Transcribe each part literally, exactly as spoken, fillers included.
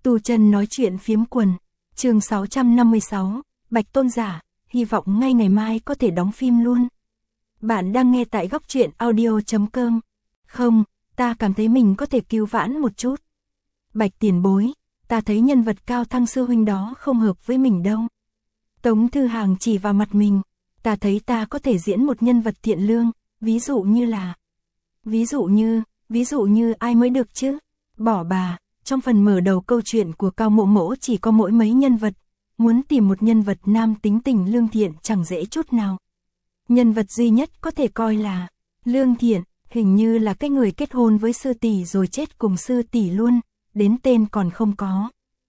Tu chân nói chuyện phiếm quần, chương sáu trăm năm mươi sáu, Bạch Tôn giả, hy vọng ngay ngày mai có thể đóng phim luôn. Bạn đang nghe tại góc truyện audio chấm com. Không, ta cảm thấy mình có thể cứu vãn một chút. Bạch tiền bối, ta thấy nhân vật Cao Thăng sư huynh đó không hợp với mình đâu. Tống Thư Hàng chỉ vào mặt mình, ta thấy ta có thể diễn một nhân vật thiện lương, ví dụ như là... Ví dụ như, ví dụ như ai mới được chứ? Bỏ bà, trong phần mở đầu câu chuyện của Cao Mộ Mỗ chỉ có mỗi mấy nhân vật, muốn tìm một nhân vật nam tính tình lương thiện chẳng dễ chút nào. Nhân vật duy nhất có thể coi là lương thiện, hình như là cái người kết hôn với sư tỷ rồi chết cùng sư tỷ luôn, đến tên còn không có.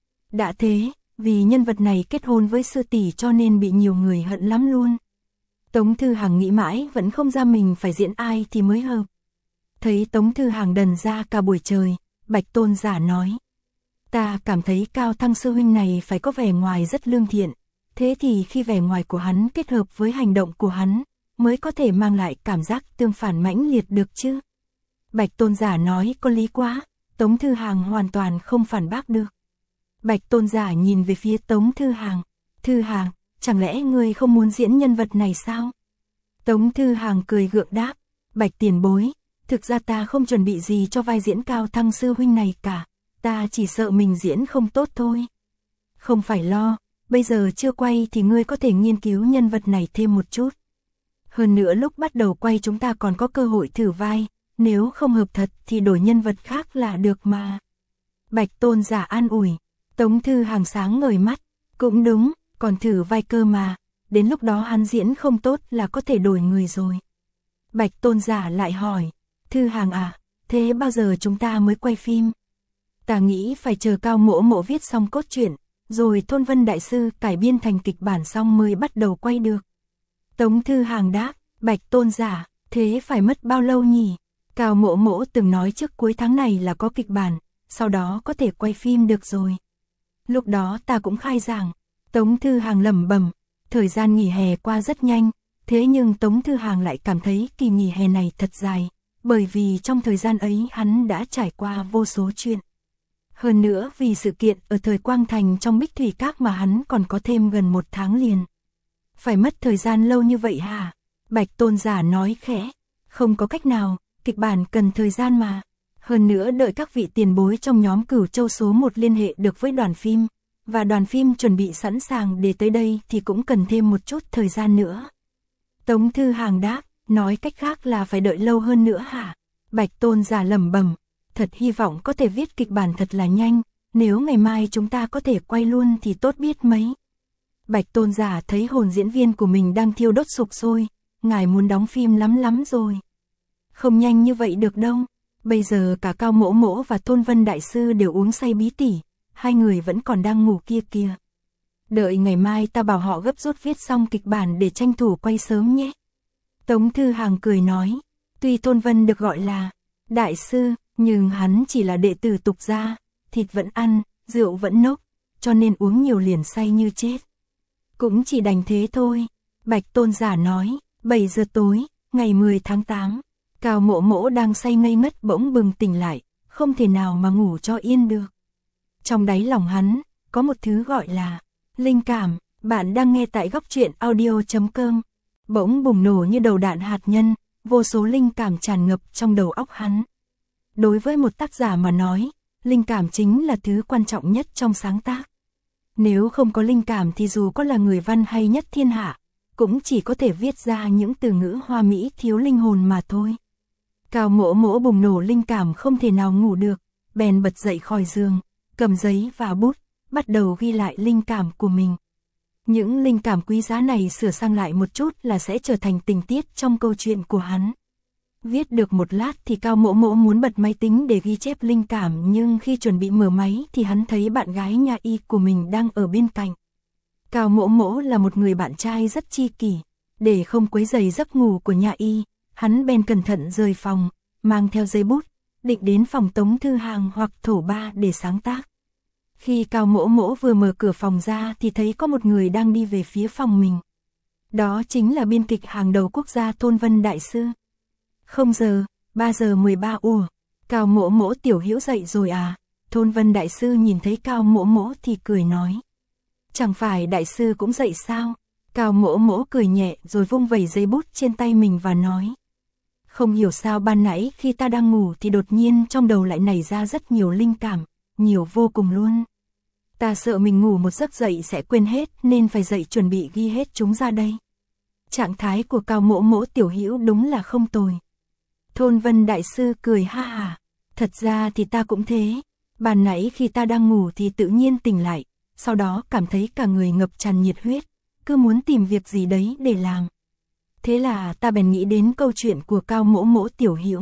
Đã thế, vì nhân vật này kết hôn với sư tỷ cho nên bị nhiều người hận lắm luôn. Tống Thư Hàng nghĩ mãi vẫn không ra mình phải diễn ai thì mới hợp. Thấy Tống Thư Hàng đần ra cả buổi trời, Bạch Tôn giả nói. Ta cảm thấy Cao Thăng sư huynh này phải có vẻ ngoài rất lương thiện, thế thì khi vẻ ngoài của hắn kết hợp với hành động của hắn, mới có thể mang lại cảm giác tương phản mãnh liệt được chứ. Bạch Tôn giả nói có lý quá, Tống Thư Hàng hoàn toàn không phản bác được. Bạch Tôn giả nhìn về phía Tống Thư Hàng. Thư Hàng, chẳng lẽ ngươi không muốn diễn nhân vật này sao? Tống Thư Hàng cười gượng đáp. Bạch tiền bối, thực ra ta không chuẩn bị gì cho vai diễn Cao Thăng sư huynh này cả. Ta chỉ sợ mình diễn không tốt thôi. Không phải lo, bây giờ chưa quay thì ngươi có thể nghiên cứu nhân vật này thêm một chút. Hơn nữa lúc bắt đầu quay chúng ta còn có cơ hội thử vai, nếu không hợp thật thì đổi nhân vật khác là được mà. Bạch Tôn giả an ủi. Tống Thư Hàng sáng ngời mắt. Cũng đúng, còn thử vai cơ mà, đến lúc đó hắn diễn không tốt là có thể đổi người rồi. Bạch Tôn giả lại hỏi. Thư Hàng à, thế bao giờ chúng ta mới quay phim? Ta nghĩ phải chờ Cao Mỗ Mỗ viết xong cốt truyện, rồi Thôn Vân Đại Sư cải biên thành kịch bản xong mới bắt đầu quay được. Tống Thư Hàng đáp. Bạch Tôn giả, thế phải mất bao lâu nhỉ? Cao Mỗ Mỗ từng nói trước cuối tháng này là có kịch bản, sau đó có thể quay phim được rồi. Lúc đó ta cũng khai giảng. Tống Thư Hàng lẩm bẩm, thời gian nghỉ hè qua rất nhanh, thế nhưng Tống Thư Hàng lại cảm thấy kỳ nghỉ hè này thật dài, bởi vì trong thời gian ấy hắn đã trải qua vô số chuyện. Hơn nữa vì sự kiện ở thời Quang Thành trong Bích Thủy Các mà hắn còn có thêm gần một tháng liền. Phải mất thời gian lâu như vậy hả? Bạch Tôn giả nói khẽ, không có cách nào, kịch bản cần thời gian mà. Hơn nữa đợi các vị tiền bối trong nhóm Cửu Châu số một liên hệ được với đoàn phim, và đoàn phim chuẩn bị sẵn sàng để tới đây thì cũng cần thêm một chút thời gian nữa. Tống Thư Hàng đáp, nói cách khác là phải đợi lâu hơn nữa hả? Bạch Tôn giả lẩm bẩm, thật hy vọng có thể viết kịch bản thật là nhanh, nếu ngày mai chúng ta có thể quay luôn thì tốt biết mấy. Bạch Tôn giả thấy hồn diễn viên của mình đang thiêu đốt sục sôi, ngài muốn đóng phim lắm lắm rồi. Không nhanh như vậy được đâu. Bây giờ cả Cao Mỗ Mỗ và Thôn Vân Đại Sư đều uống say bí tỉ, hai người vẫn còn đang ngủ kia kìa. Đợi ngày mai ta bảo họ gấp rút viết xong kịch bản để tranh thủ quay sớm nhé. Tống Thư Hàng cười nói, tuy Thôn Vân được gọi là Đại Sư, nhưng hắn chỉ là đệ tử tục gia, thịt vẫn ăn, rượu vẫn nốc, cho nên uống nhiều liền say như chết. Cũng chỉ đành thế thôi. Bạch Tôn giả nói, bảy giờ tối, ngày mười tháng tám. Cao Mỗ Mỗ đang say ngây ngất bỗng bừng tỉnh lại, không thể nào mà ngủ cho yên được. Trong đáy lòng hắn, có một thứ gọi là linh cảm. Bạn đang nghe tại góc truyện audio chấm com. Bỗng bùng nổ như đầu đạn hạt nhân, vô số linh cảm tràn ngập trong đầu óc hắn. Đối với một tác giả mà nói, linh cảm chính là thứ quan trọng nhất trong sáng tác. Nếu không có linh cảm thì dù có là người văn hay nhất thiên hạ, cũng chỉ có thể viết ra những từ ngữ hoa mỹ thiếu linh hồn mà thôi. Cao Mỗ Mỗ bùng nổ linh cảm không thể nào ngủ được, bèn bật dậy khỏi giường, cầm giấy và bút, bắt đầu ghi lại linh cảm của mình. Những linh cảm quý giá này sửa sang lại một chút là sẽ trở thành tình tiết trong câu chuyện của hắn. Viết được một lát thì Cao Mỗ Mỗ muốn bật máy tính để ghi chép linh cảm, nhưng khi chuẩn bị mở máy thì hắn thấy bạn gái Nha Y của mình đang ở bên cạnh. Cao Mỗ Mỗ là một người bạn trai rất chi kỷ, để không quấy rầy giấc ngủ của Nha Y, hắn bèn cẩn thận rời phòng, mang theo giấy bút, định đến phòng Tống Thư Hàng hoặc Thổ Ba để sáng tác. Khi Cao Mỗ Mỗ vừa mở cửa phòng ra thì thấy có một người đang đi về phía phòng mình. Đó chính là biên kịch hàng đầu quốc gia Thôn Vân Đại Sư. Không giờ, ba giờ mười ba ủa, Cao Mỗ Mỗ tiểu hữu dậy rồi à? Thôn Vân Đại Sư nhìn thấy Cao Mỗ Mỗ thì cười nói. Chẳng phải Đại Sư cũng dậy sao? Cao Mỗ Mỗ cười nhẹ rồi vung vẩy giấy bút trên tay mình và nói. Không hiểu sao ban nãy khi ta đang ngủ thì đột nhiên trong đầu lại nảy ra rất nhiều linh cảm, nhiều vô cùng luôn. Ta sợ mình ngủ một giấc dậy sẽ quên hết nên phải dậy chuẩn bị ghi hết chúng ra đây. Trạng thái của Cao Mỗ Mỗ tiểu hữu đúng là không tồi. Thôn Vân Đại Sư cười ha hà. Thật ra thì ta cũng thế. Ban nãy khi ta đang ngủ thì tự nhiên tỉnh lại, sau đó cảm thấy cả người ngập tràn nhiệt huyết, cứ muốn tìm việc gì đấy để làm. Thế là ta bèn nghĩ đến câu chuyện của Cao Mỗ Mỗ tiểu hữu.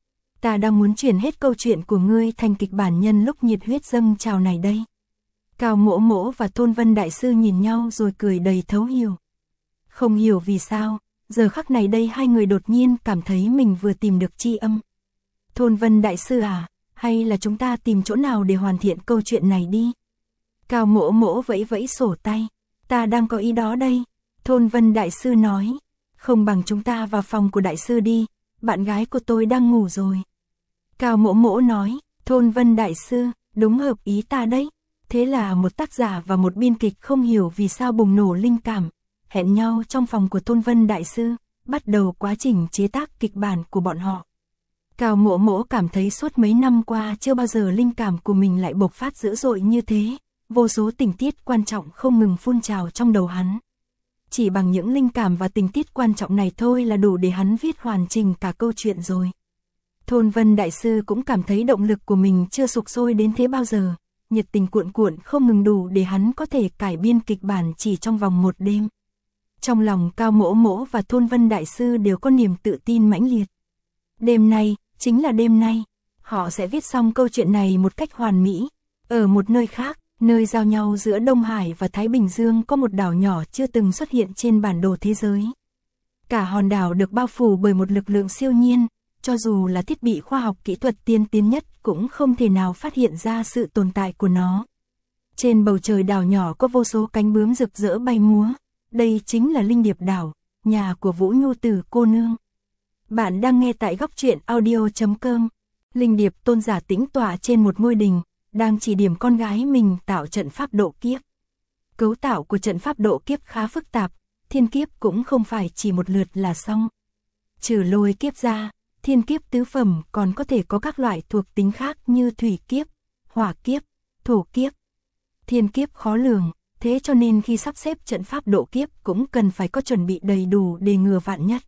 Ta đang muốn chuyển hết câu chuyện của ngươi thành kịch bản nhân lúc nhiệt huyết dâng trào này đây. Cao Mỗ Mỗ và Thôn Vân Đại Sư nhìn nhau rồi cười đầy thấu hiểu. Không hiểu vì sao, giờ khắc này đây hai người đột nhiên cảm thấy mình vừa tìm được tri âm. Thôn Vân Đại Sư à, hay là chúng ta tìm chỗ nào để hoàn thiện câu chuyện này đi? Cao Mỗ Mỗ vẫy vẫy sổ tay. Ta đang có ý đó đây. Thôn Vân Đại Sư nói. Không bằng chúng ta vào phòng của Đại Sư đi, bạn gái của tôi đang ngủ rồi. Cao Mỗ Mỗ nói. Thôn Vân Đại Sư, đúng hợp ý ta đấy. Thế là một tác giả và một biên kịch không hiểu vì sao bùng nổ linh cảm, hẹn nhau trong phòng của Thôn Vân Đại Sư, bắt đầu quá trình chế tác kịch bản của bọn họ. Cao Mỗ Mỗ cảm thấy suốt mấy năm qua chưa bao giờ linh cảm của mình lại bộc phát dữ dội như thế, vô số tình tiết quan trọng không ngừng phun trào trong đầu hắn. Chỉ bằng những linh cảm và tình tiết quan trọng này thôi là đủ để hắn viết hoàn chỉnh cả câu chuyện rồi. Thôn Vân Đại Sư cũng cảm thấy động lực của mình chưa sục sôi đến thế bao giờ, nhiệt tình cuộn cuộn không ngừng đủ để hắn có thể cải biên kịch bản chỉ trong vòng một đêm. Trong lòng Cao Mỗ Mỗ và Thôn Vân Đại Sư đều có niềm tự tin mãnh liệt. Đêm nay, chính là đêm nay, họ sẽ viết xong câu chuyện này một cách hoàn mỹ. Ở một nơi khác, nơi giao nhau giữa Đông Hải và Thái Bình Dương có một đảo nhỏ chưa từng xuất hiện trên bản đồ thế giới. Cả hòn đảo được bao phủ bởi một lực lượng siêu nhiên, cho dù là thiết bị khoa học kỹ thuật tiên tiến nhất cũng không thể nào phát hiện ra sự tồn tại của nó. Trên bầu trời đảo nhỏ có vô số cánh bướm rực rỡ bay múa, đây chính là Linh Điệp Đảo, nhà của Vũ Nhu Tử cô nương. Bạn đang nghe tại góc truyện audio chấm com. Linh Điệp Tôn giả tĩnh tọa trên một ngôi đình, đang chỉ điểm con gái mình tạo trận pháp độ kiếp. Cấu tạo của trận pháp độ kiếp khá phức tạp, thiên kiếp cũng không phải chỉ một lượt là xong. Trừ lôi kiếp ra, thiên kiếp tứ phẩm còn có thể có các loại thuộc tính khác như thủy kiếp, hỏa kiếp, thổ kiếp. Thiên kiếp khó lường, thế cho nên khi sắp xếp trận pháp độ kiếp cũng cần phải có chuẩn bị đầy đủ để ngừa vạn nhất.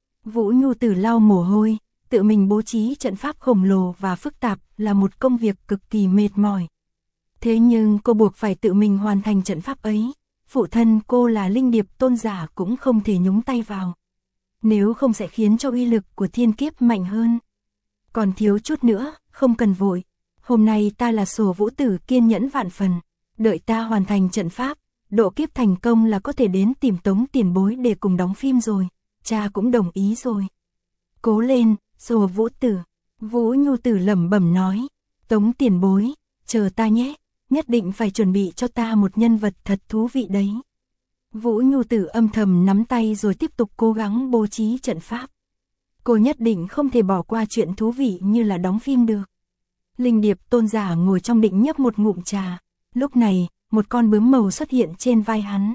Vũ Nhu Tử lau mồ hôi, tự mình bố trí trận pháp khổng lồ và phức tạp là một công việc cực kỳ mệt mỏi. Thế nhưng cô buộc phải tự mình hoàn thành trận pháp ấy, phụ thân cô là Linh Điệp Tôn giả cũng không thể nhúng tay vào. Nếu không sẽ khiến cho uy lực của thiên kiếp mạnh hơn. Còn thiếu chút nữa, không cần vội. Hôm nay ta là Sổ Vũ Tử kiên nhẫn vạn phần. Đợi ta hoàn thành trận pháp, độ kiếp thành công là có thể đến tìm Tống tiền bối để cùng đóng phim rồi. Cha cũng đồng ý rồi. Cố lên, Sổ Vũ Tử. Vũ Nhu Tử lẩm bẩm nói. Tống tiền bối, chờ ta nhé. Nhất định phải chuẩn bị cho ta một nhân vật thật thú vị đấy. Vũ Nhu Tử âm thầm nắm tay rồi tiếp tục cố gắng bố trí trận pháp. Cô nhất định không thể bỏ qua chuyện thú vị như là đóng phim được. Linh Điệp Tôn giả ngồi trong định nhấp một ngụm trà. Lúc này, một con bướm màu xuất hiện trên vai hắn.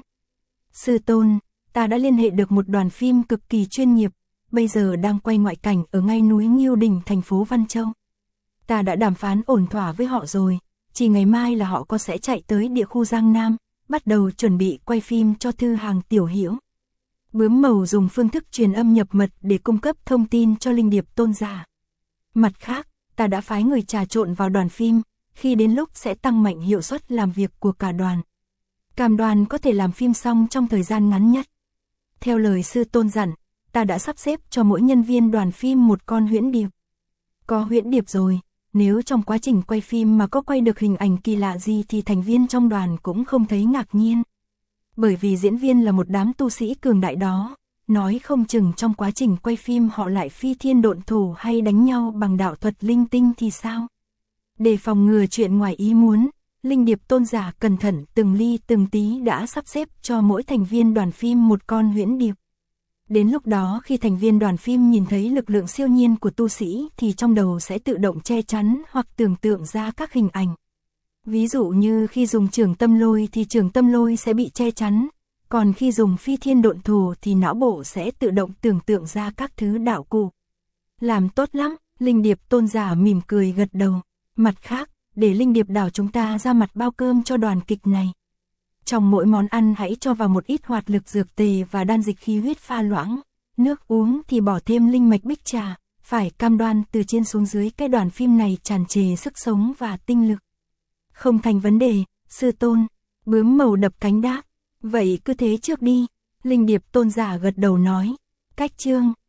Sư Tôn, ta đã liên hệ được một đoàn phim cực kỳ chuyên nghiệp, bây giờ đang quay ngoại cảnh ở ngay núi Ngưu Đình thành phố Văn Châu. Ta đã đàm phán ổn thỏa với họ rồi, chỉ ngày mai là họ có sẽ chạy tới địa khu Giang Nam, bắt đầu chuẩn bị quay phim cho Thư Hàng tiểu hữu. Bướm màu dùng phương thức truyền âm nhập mật để cung cấp thông tin cho Linh Điệp Tôn giả. Mặt khác, ta đã phái người trà trộn vào đoàn phim, khi đến lúc sẽ tăng mạnh hiệu suất làm việc của cả đoàn. Cam đoan có thể làm phim xong trong thời gian ngắn nhất. Theo lời sư Tôn dặn, ta đã sắp xếp cho mỗi nhân viên đoàn phim một con huyễn điệp. Có huyễn điệp rồi, nếu trong quá trình quay phim mà có quay được hình ảnh kỳ lạ gì thì thành viên trong đoàn cũng không thấy ngạc nhiên. Bởi vì diễn viên là một đám tu sĩ cường đại đó, nói không chừng trong quá trình quay phim họ lại phi thiên độn thổ hay đánh nhau bằng đạo thuật linh tinh thì sao? Để phòng ngừa chuyện ngoài ý muốn, Linh Điệp Tôn giả cẩn thận từng ly từng tí đã sắp xếp cho mỗi thành viên đoàn phim một con huyễn điệp. Đến lúc đó khi thành viên đoàn phim nhìn thấy lực lượng siêu nhiên của tu sĩ thì trong đầu sẽ tự động che chắn hoặc tưởng tượng ra các hình ảnh. Ví dụ như khi dùng trường tâm lôi thì trường tâm lôi sẽ bị che chắn, còn khi dùng phi thiên độn thổ thì não bộ sẽ tự động tưởng tượng ra các thứ đạo cụ. Làm tốt lắm, Linh Điệp tôn giả mỉm cười gật đầu. Mặt khác, để Linh Điệp đảo chúng ta ra mặt bao cơm cho đoàn kịch này. Trong mỗi món ăn hãy cho vào một ít hoạt lực dược tề và đan dịch khí huyết pha loãng. Nước uống thì bỏ thêm linh mạch bích trà, phải cam đoan từ trên xuống dưới cái đoàn phim này tràn trề sức sống và tinh lực. Không thành vấn đề, sư tôn. Bướm màu đập cánh đáp. Vậy cứ thế trước đi. Linh Điệp tôn giả gật đầu nói. Cách chương.